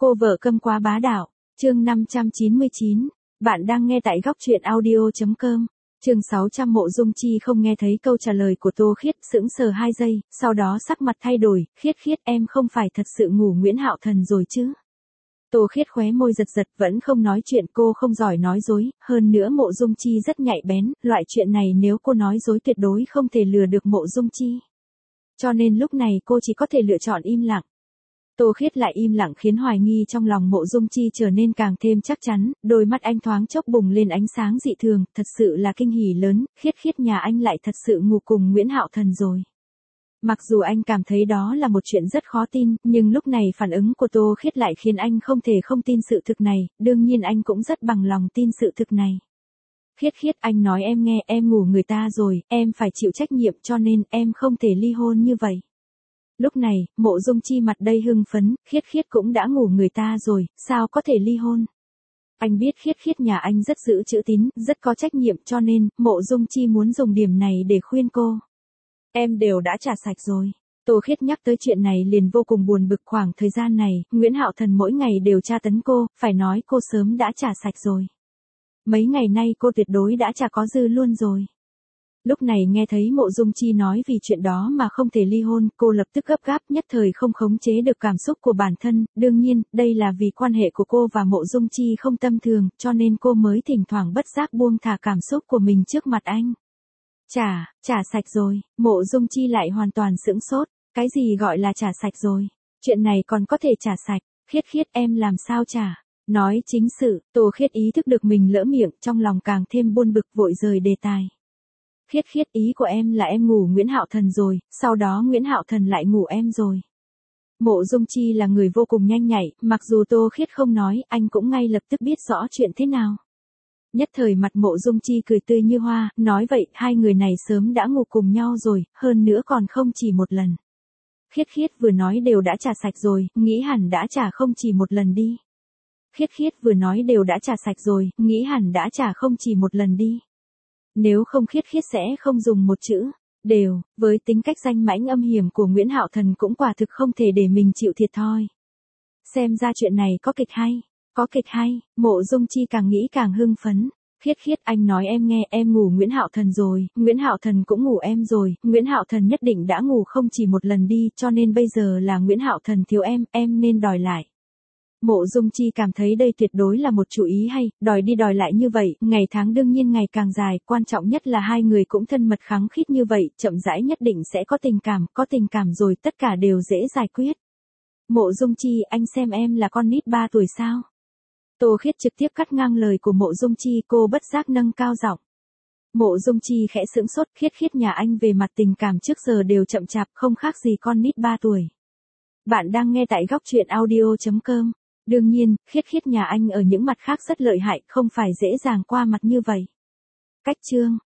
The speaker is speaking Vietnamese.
Cô vợ câm quá bá đạo, chương 599, bạn đang nghe tại góc truyện audio.com, chương 600 Mộ Dung Chi không nghe thấy câu trả lời của Tô Khiết, sững sờ 2 giây, sau đó sắc mặt thay đổi, Khiết em không phải thật sự ngủ Nguyễn Hạo Thần rồi chứ? Tô Khiết khóe môi giật giật vẫn không nói chuyện, cô không giỏi nói dối, hơn nữa Mộ Dung Chi rất nhạy bén, loại chuyện này nếu cô nói dối tuyệt đối không thể lừa được Mộ Dung Chi. Cho nên lúc này cô chỉ có thể lựa chọn im lặng. Tô Khiết lại im lặng khiến hoài nghi trong lòng Mộ Dung Chi trở nên càng thêm chắc chắn, đôi mắt anh thoáng chốc bùng lên ánh sáng dị thường, thật sự là kinh hỉ lớn, Khiết nhà anh lại thật sự ngủ cùng Nguyễn Hạo Thần rồi. Mặc dù anh cảm thấy đó là một chuyện rất khó tin, nhưng lúc này phản ứng của Tô Khiết lại khiến anh không thể không tin sự thực này, đương nhiên anh cũng rất bằng lòng tin sự thực này. Khiết anh nói em nghe, em ngủ người ta rồi, em phải chịu trách nhiệm cho nên em không thể ly hôn như vậy. Lúc này, Mộ Dung Chi mặt đầy hưng phấn, Khiết cũng đã ngủ người ta rồi, sao có thể ly hôn? Anh biết Khiết nhà anh rất giữ chữ tín, rất có trách nhiệm cho nên, Mộ Dung Chi muốn dùng điểm này để khuyên cô. Em đều đã trả sạch rồi. Tô Khiết nhắc tới chuyện này liền vô cùng buồn bực, khoảng thời gian này, Nguyễn Hạo Thần mỗi ngày đều tra tấn cô, phải nói cô sớm đã trả sạch rồi. Mấy ngày nay cô tuyệt đối đã trả có dư luôn rồi. Lúc này nghe thấy Mộ Dung Chi nói vì chuyện đó mà không thể ly hôn, cô lập tức gấp gáp, nhất thời không khống chế được cảm xúc của bản thân, đương nhiên, đây là vì quan hệ của cô và Mộ Dung Chi không tầm thường, cho nên cô mới thỉnh thoảng bất giác buông thả cảm xúc của mình trước mặt anh. Trả sạch rồi, Mộ Dung Chi lại hoàn toàn sững sốt, cái gì gọi là trả sạch rồi, chuyện này còn có thể trả sạch, Khiết em làm sao trả, nói chính sự, Tô Khiết ý thức được mình lỡ miệng, trong lòng càng thêm buồn bực vội rời đề tài. Khiết ý của em là em ngủ Nguyễn Hạo Thần rồi, sau đó Nguyễn Hạo Thần lại ngủ em rồi. Mộ Dung Chi là người vô cùng nhanh nhạy, mặc dù Tô Khiết không nói, anh cũng ngay lập tức biết rõ chuyện thế nào. Nhất thời mặt Mộ Dung Chi cười tươi như hoa, nói vậy, hai người này sớm đã ngủ cùng nhau rồi, hơn nữa còn không chỉ một lần. Khiết vừa nói đều đã trả sạch rồi, nghĩ hẳn đã trả không chỉ một lần đi. Khiết vừa nói đều đã trả sạch rồi, nghĩ hẳn đã trả không chỉ một lần đi. Nếu không Khiết sẽ không dùng một chữ đều, với tính cách danh mãnh âm hiểm của Nguyễn Hạo Thần cũng quả thực không thể để mình chịu thiệt thòi. Xem ra chuyện này có kịch hay, Mộ Dung Chi càng nghĩ càng hưng phấn. Khiết anh nói em nghe, em ngủ Nguyễn Hạo Thần rồi, Nguyễn Hạo Thần cũng ngủ em rồi, Nguyễn Hạo Thần nhất định đã ngủ không chỉ một lần đi, cho nên bây giờ là Nguyễn Hạo Thần thiếu em nên đòi lại. Mộ Dung Chi cảm thấy đây tuyệt đối là một chủ ý hay, đòi đi đòi lại như vậy, ngày tháng đương nhiên ngày càng dài, quan trọng nhất là hai người cũng thân mật khăng khít như vậy, chậm rãi nhất định sẽ có tình cảm rồi tất cả đều dễ giải quyết. Mộ Dung Chi, anh xem em là con nít 3 tuổi sao? Tô Khiết trực tiếp cắt ngang lời của Mộ Dung Chi, cô bất giác nâng cao giọng. Mộ Dung Chi khẽ sững sốt, Khiết nhà anh về mặt tình cảm trước giờ đều chậm chạp, không khác gì con nít 3 tuổi. Bạn đang nghe tại góc truyện audio.com. Đương nhiên, Khiết nhà anh ở những mặt khác rất lợi hại, không phải dễ dàng qua mặt như vậy. Cách chương